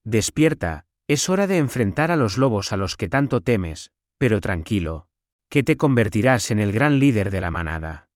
Despierta, es hora de enfrentar a los lobos a los que tanto temes, pero tranquilo, que te convertirás en el gran líder de la manada.